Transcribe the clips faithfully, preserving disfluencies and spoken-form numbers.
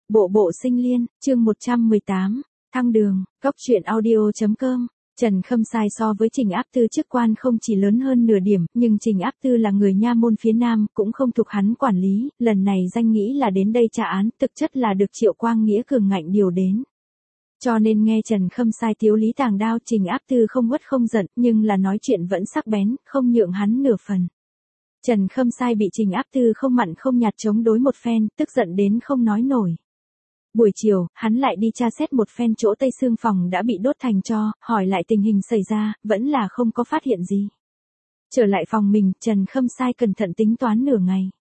Bộ bộ sinh liên, chương một trăm mười tám, thăng đường, góc truyện audio.com. Trần Khâm Sai so với Trình Áp Tư chức quan không chỉ lớn hơn nửa điểm, nhưng Trình Áp Tư là người nha môn phía Nam, cũng không thuộc hắn quản lý, lần này danh nghĩ là đến đây trả án, thực chất là được Triệu Quang Nghĩa cường ngạnh điều đến. Cho nên nghe Trần Khâm Sai tiếu lý tàng đao, Trình Áp Tư không uất không giận, nhưng là nói chuyện vẫn sắc bén, không nhượng hắn nửa phần. Trần Khâm Sai bị Trình Áp Tư không mặn không nhạt chống đối một phen, tức giận đến không nói nổi. Buổi chiều, hắn lại đi tra xét một phen chỗ Tây Xương phòng đã bị đốt thành tro, hỏi lại tình hình xảy ra, vẫn là không có phát hiện gì. Trở lại phòng mình, Trần Khâm Sai cẩn thận tính toán nửa ngày.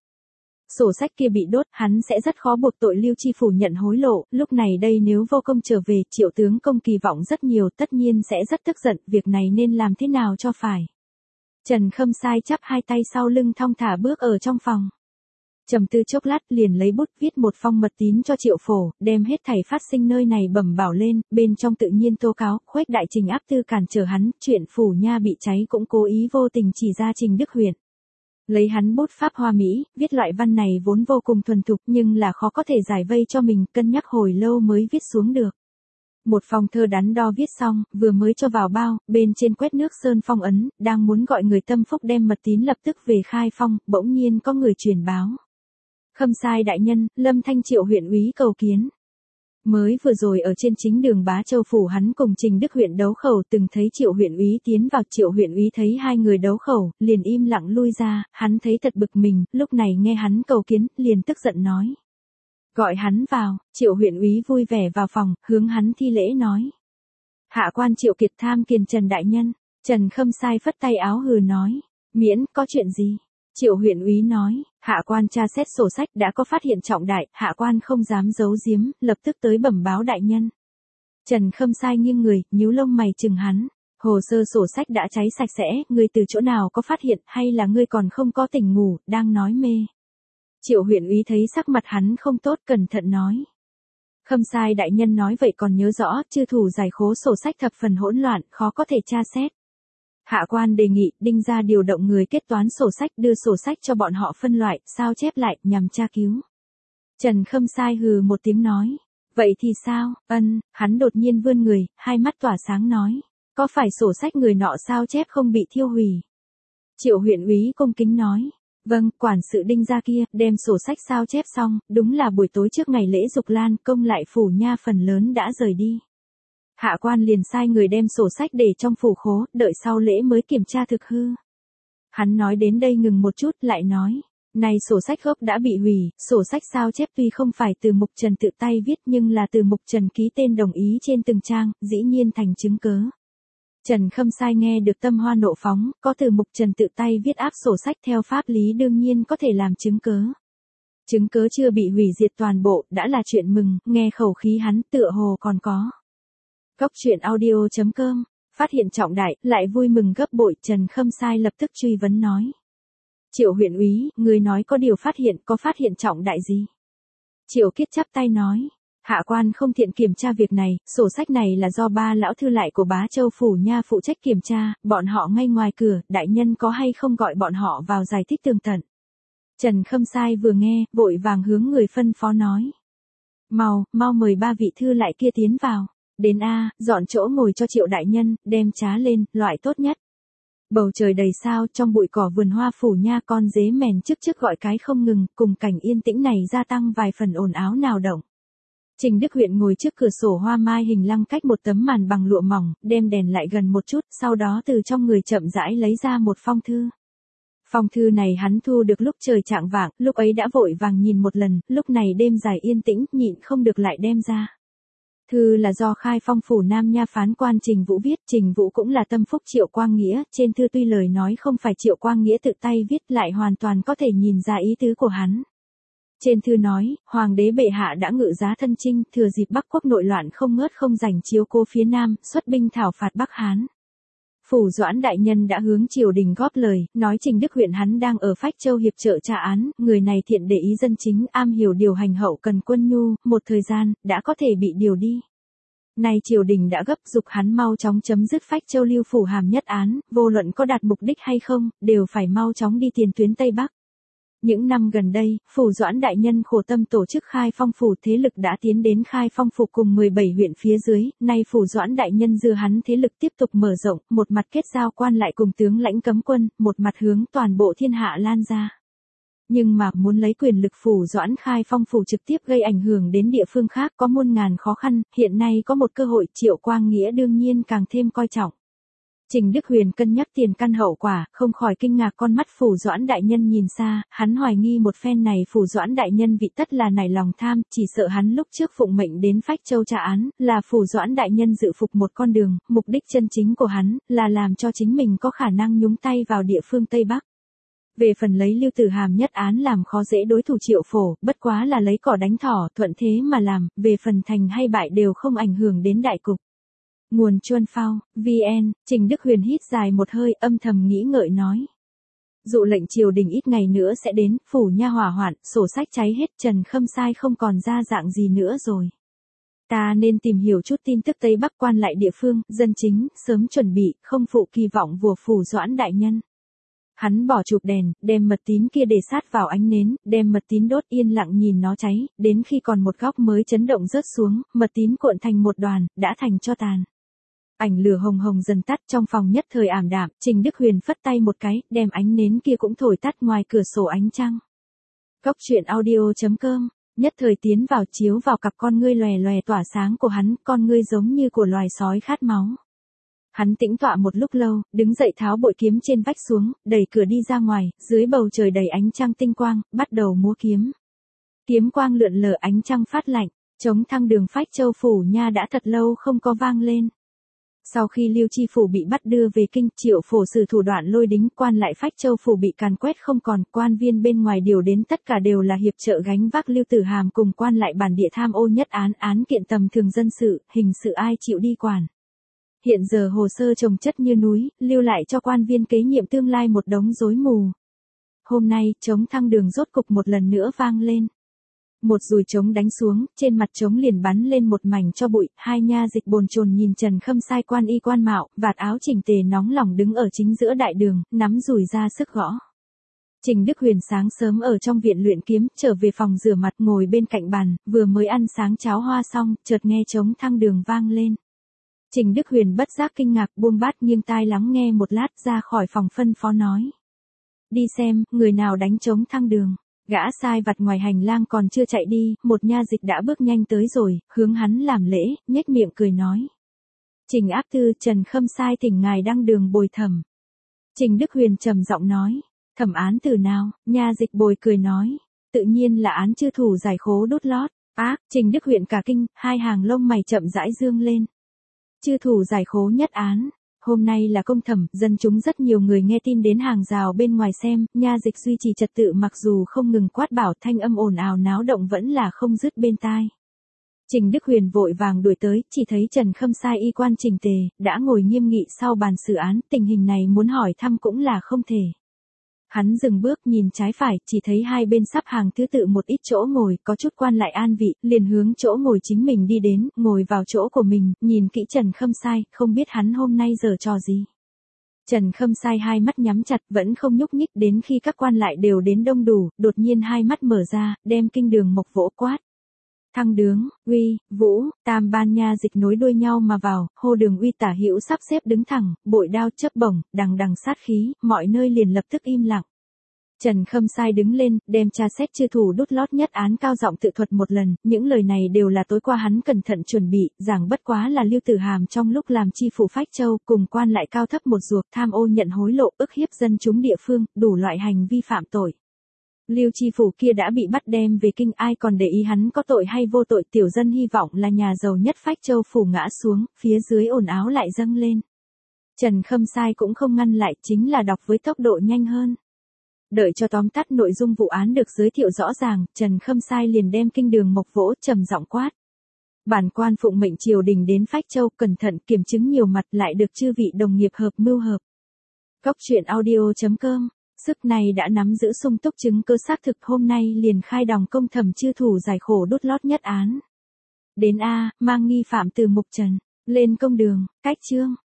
Sổ sách kia bị đốt, hắn sẽ rất khó buộc tội Lưu Chi phủ nhận hối lộ, lúc này đây nếu vô công trở về, Triệu tướng công kỳ vọng rất nhiều, tất nhiên sẽ rất tức giận, việc này nên làm thế nào cho phải. Trần Khâm Sai chắp hai tay sau lưng thong thả bước ở trong phòng. Trầm tư chốc lát liền lấy bút viết một phong mật tín cho Triệu Phổ, đem hết thảy phát sinh nơi này bẩm bảo lên, bên trong tự nhiên tố cáo, khuếch đại Trình Áp Tư cản trở hắn, chuyện phủ nha bị cháy cũng cố ý vô tình chỉ ra Trình Đức Huyện. Lấy hắn bút pháp hoa mỹ, viết loại văn này vốn vô cùng thuần thục nhưng là khó có thể giải vây cho mình, cân nhắc hồi lâu mới viết xuống được. Một phong thơ đắn đo viết xong, vừa mới cho vào bao, bên trên quét nước sơn phong ấn, đang muốn gọi người tâm phúc đem mật tín lập tức về khai phong, bỗng nhiên có người truyền báo. Khâm Sai đại nhân, Lâm Thanh Triệu huyện úy cầu kiến. Mới vừa rồi ở trên chính đường Bá Châu phủ hắn cùng Trình Đức Huyện đấu khẩu, từng thấy Triệu huyện úy tiến vào, Triệu huyện úy thấy hai người đấu khẩu, liền im lặng lui ra, hắn thấy thật bực mình, lúc này nghe hắn cầu kiến, liền tức giận nói. Gọi hắn vào, Triệu huyện úy vui vẻ vào phòng, hướng hắn thi lễ nói. Hạ quan Triệu Kiệt tham kiền Trần đại nhân. Trần Khâm Sai phất tay áo hừ nói. Miễn, có chuyện gì? Triệu huyện úy nói, hạ quan tra xét sổ sách đã có phát hiện trọng đại, hạ quan không dám giấu giếm, lập tức tới bẩm báo đại nhân. Trần Khâm Sai nghiêng người, nhíu lông mày chừng hắn. Hồ sơ sổ sách đã cháy sạch sẽ, ngươi từ chỗ nào có phát hiện, hay là ngươi còn không có tỉnh ngủ, đang nói mê. Triệu huyện úy thấy sắc mặt hắn không tốt, cẩn thận nói. Khâm Sai đại nhân nói vậy còn nhớ rõ, chư thủ giải khố sổ sách thập phần hỗn loạn, khó có thể tra xét. Hạ quan đề nghị, đinh ra điều động người kết toán sổ sách, đưa sổ sách cho bọn họ phân loại, sao chép lại, nhằm tra cứu. Trần Khâm Sai hừ một tiếng nói. Vậy thì sao, ân, hắn đột nhiên vươn người, hai mắt tỏa sáng nói. Có phải sổ sách người nọ sao chép không bị thiêu hủy? Triệu huyện úy cung kính nói. Vâng, quản sự đinh ra kia, đem sổ sách sao chép xong, đúng là buổi tối trước ngày lễ Dục Lan, công lại phủ nha phần lớn đã rời đi. Hạ quan liền sai người đem sổ sách để trong phủ khố, đợi sau lễ mới kiểm tra thực hư. Hắn nói đến đây ngừng một chút, lại nói, này sổ sách gốc đã bị hủy, sổ sách sao chép tuy không phải từ Mục Trần tự tay viết nhưng là từ Mục Trần ký tên đồng ý trên từng trang, dĩ nhiên thành chứng cớ. Trần Khâm Sai nghe được tâm hoa nộ phóng, có từ Mục Trần tự tay viết áp sổ sách theo pháp lý đương nhiên có thể làm chứng cớ. Chứng cớ chưa bị hủy diệt toàn bộ, đã là chuyện mừng, nghe khẩu khí hắn tựa hồ còn có. Góc truyện audio.com, phát hiện trọng đại, lại vui mừng gấp bội, Trần Khâm Sai lập tức truy vấn nói. Triệu huyện úy, người nói có điều phát hiện, có phát hiện trọng đại gì? Triệu Kiết chắp tay nói. Hạ quan không thiện kiểm tra việc này, sổ sách này là do ba lão thư lại của Bá Châu phủ nha phụ trách kiểm tra, bọn họ ngay ngoài cửa, đại nhân có hay không gọi bọn họ vào giải thích tường tận. Trần Khâm Sai vừa nghe, vội vàng hướng người phân phó nói. Mau, mau mời ba vị thư lại kia tiến vào. Đến A, dọn chỗ ngồi cho Triệu đại nhân, đem trá lên, loại tốt nhất. Bầu trời đầy sao, trong bụi cỏ vườn hoa phủ nha con dế mèn chức chức gọi cái không ngừng, cùng cảnh yên tĩnh này gia tăng vài phần ồn áo nào động. Trình Đức Huyện ngồi trước cửa sổ hoa mai hình lăng cách một tấm màn bằng lụa mỏng, đem đèn lại gần một chút, sau đó từ trong người chậm rãi lấy ra một phong thư. Phong thư này hắn thu được lúc trời chạng vạng, lúc ấy đã vội vàng nhìn một lần, lúc này đêm dài yên tĩnh, nhịn không được lại đem ra. Thư là do Khai Phong phủ Nam nha phán quan Trình Vũ viết, Trình Vũ cũng là tâm phúc Triệu Quang Nghĩa, trên thư tuy lời nói không phải Triệu Quang Nghĩa tự tay viết lại hoàn toàn có thể nhìn ra ý tứ của hắn. Trên thư nói, Hoàng đế bệ hạ đã ngự giá thân chinh, thừa dịp Bắc quốc nội loạn không ngớt không rảnh chiếu cố phía Nam, xuất binh thảo phạt Bắc Hán. Phủ Doãn đại nhân đã hướng triều đình góp lời, nói Trình Đức Huyện hắn đang ở Phách Châu hiệp trợ tra án, người này thiện để ý dân chính, am hiểu điều hành hậu cần quân nhu, một thời gian, đã có thể bị điều đi. Nay triều đình đã gấp giục hắn mau chóng chấm dứt Phách Châu lưu phủ hàm nhất án, vô luận có đạt mục đích hay không, đều phải mau chóng đi tiền tuyến Tây Bắc. Những năm gần đây, phủ Doãn đại nhân khổ tâm tổ chức khai phong phủ, thế lực đã tiến đến khai phong phủ cùng mười bảy huyện phía dưới, nay phủ Doãn đại nhân dư hắn thế lực tiếp tục mở rộng, một mặt kết giao quan lại cùng tướng lãnh cấm quân, một mặt hướng toàn bộ thiên hạ lan ra. Nhưng mà muốn lấy quyền lực phủ Doãn khai phong phủ trực tiếp gây ảnh hưởng đến địa phương khác có muôn ngàn khó khăn, hiện nay có một cơ hội, Triệu Quang Nghĩa đương nhiên càng thêm coi trọng. Trình Đức Huyền cân nhắc tiền căn hậu quả, không khỏi kinh ngạc, con mắt phủ Doãn đại nhân nhìn xa, hắn hoài nghi một phen này phủ Doãn đại nhân vị tất là nảy lòng tham, chỉ sợ hắn lúc trước phụng mệnh đến Phách Châu tra án, là phủ Doãn đại nhân dự phục một con đường, mục đích chân chính của hắn, là làm cho chính mình có khả năng nhúng tay vào địa phương Tây Bắc. Về phần lấy Lưu Tử Hàm nhất án làm khó dễ đối thủ Triệu Phổ, bất quá là lấy cỏ đánh thỏ, thuận thế mà làm, về phần thành hay bại đều không ảnh hưởng đến đại cục. Nguồn Chuân Phao, vê en, Trình Đức Huyền hít dài một hơi, âm thầm nghĩ ngợi nói. Dụ lệnh triều đình ít ngày nữa sẽ đến, phủ nha hỏa hoạn, sổ sách cháy hết, Trần Khâm Sai không còn ra dạng gì nữa rồi. Ta nên tìm hiểu chút tin tức Tây Bắc quan lại địa phương, dân chính, sớm chuẩn bị, không phụ kỳ vọng của phủ Doãn đại nhân. Hắn bỏ chụp đèn, đem mật tín kia để sát vào ánh nến, đem mật tín đốt, yên lặng nhìn nó cháy, đến khi còn một góc mới chấn động rớt xuống, mật tín cuộn thành một đoàn, đã thành tro tàn. Ảnh lửa hồng hồng dần tắt, trong phòng nhất thời ảm đạm, Trình Đức Huyền phất tay một cái, đem ánh nến kia cũng thổi tắt, ngoài cửa sổ ánh trăng. Góc truyện audio chấm com, nhất thời tiến vào chiếu vào cặp con ngươi lòe lòe tỏa sáng của hắn, con ngươi giống như của loài sói khát máu. Hắn tĩnh tọa một lúc lâu, đứng dậy tháo bội kiếm trên vách xuống, đẩy cửa đi ra ngoài, dưới bầu trời đầy ánh trăng tinh quang, bắt đầu múa kiếm. Kiếm quang lượn lờ, ánh trăng phát lạnh, chống thăng đường Phách Châu phủ nha đã thật lâu không có vang lên. Sau khi Lưu Chi phủ bị bắt đưa về kinh, Triệu Phổ sử thủ đoạn lôi đính, quan lại Phách Châu phủ bị càn quét không còn, quan viên bên ngoài điều đến tất cả đều là hiệp trợ gánh vác Lưu Tử Hàm cùng quan lại bản địa tham ô nhất án, án kiện tầm thường dân sự, hình sự ai chịu đi quản. Hiện giờ hồ sơ chồng chất như núi, lưu lại cho quan viên kế nhiệm tương lai một đống rối mù. Hôm nay, trống thăng đường rốt cục một lần nữa vang lên. Một dùi trống đánh xuống, trên mặt trống liền bắn lên một mảnh cho bụi, hai nha dịch bồn chồn nhìn Trần Khâm Sai quan y quan mạo, vạt áo chỉnh tề nóng lòng đứng ở chính giữa đại đường, nắm dùi ra sức gõ. Trình Đức Huyền sáng sớm ở trong viện luyện kiếm, trở về phòng rửa mặt ngồi bên cạnh bàn, vừa mới ăn sáng cháo hoa xong, chợt nghe trống thăng đường vang lên. Trình Đức Huyền bất giác kinh ngạc, buông bát nghiêng tai lắng nghe một lát, ra khỏi phòng phân phó nói. Đi xem, người nào đánh trống thăng đường. Gã sai vặt ngoài hành lang còn chưa chạy đi, một nha dịch đã bước nhanh tới rồi, hướng hắn làm lễ, nhếch miệng cười nói. Trình áp tư, Trần Khâm Sai thỉnh ngài đăng đường bồi thẩm. Trình Đức Huyền trầm giọng nói. Thẩm án từ nào? Nha dịch bồi cười nói. Tự nhiên là án chư thủ giải khố đốt lót. Ác, Trình Đức Huyền cả kinh, hai hàng lông mày chậm rãi dương lên. Chư thủ giải khố nhất án. Hôm nay là công thẩm, dân chúng rất nhiều người nghe tin đến hàng rào bên ngoài xem, nha dịch duy trì trật tự mặc dù không ngừng quát bảo, thanh âm ồn ào náo động vẫn là không dứt bên tai. Trình Đức Huyền vội vàng đuổi tới, chỉ thấy Trần Khâm Sai y quan chỉnh tề, đã ngồi nghiêm nghị sau bàn xử án, tình hình này muốn hỏi thăm cũng là không thể. Hắn dừng bước nhìn trái phải, chỉ thấy hai bên sắp hàng thứ tự một ít chỗ ngồi, có chút quan lại an vị, liền hướng chỗ ngồi chính mình đi đến, ngồi vào chỗ của mình, nhìn kỹ Trần Khâm Sai, không biết hắn hôm nay giở trò gì. Trần Khâm Sai hai mắt nhắm chặt, vẫn không nhúc nhích, đến khi các quan lại đều đến đông đủ, đột nhiên hai mắt mở ra, đem kinh đường mộc vỗ quát. Thăng Đường, Uy, Vũ, tam ban nha dịch nối đuôi nhau mà vào, hô Đường Uy tả hữu sắp xếp đứng thẳng, bội đao chớp bổng, đằng đằng sát khí, mọi nơi liền lập tức im lặng. Trần Khâm Sai đứng lên, đem tra xét chư thủ đốt lót nhất án cao giọng tự thuật một lần, những lời này đều là tối qua hắn cẩn thận chuẩn bị, giảng bất quá là Lưu Tử Hàm trong lúc làm chi phủ Phách Châu, cùng quan lại cao thấp một ruột, tham ô nhận hối lộ, ức hiếp dân chúng địa phương, đủ loại hành vi phạm tội. Lưu Chi phủ kia đã bị bắt đem về kinh, ai còn để ý hắn có tội hay vô tội, tiểu dân hy vọng là nhà giàu nhất Phách Châu phủ ngã xuống, phía dưới ồn áo lại dâng lên. Trần Khâm Sai cũng không ngăn lại, chính là đọc với tốc độ nhanh hơn. Đợi cho tóm tắt nội dung vụ án được giới thiệu rõ ràng, Trần Khâm Sai liền đem kinh đường mộc vỗ, trầm giọng quát. Bản quan phụng mệnh triều đình đến Phách Châu, cẩn thận kiểm chứng nhiều mặt, lại được chư vị đồng nghiệp hợp mưu hợp. Góc truyện audio chấm com. Sức này đã nắm giữ sung túc chứng cơ xác thực, hôm nay liền khai đòng công thẩm chư thủ giải khổ đốt lót nhất án. Đến A, mang nghi phạm từ mục trần, lên công đường, cách chương.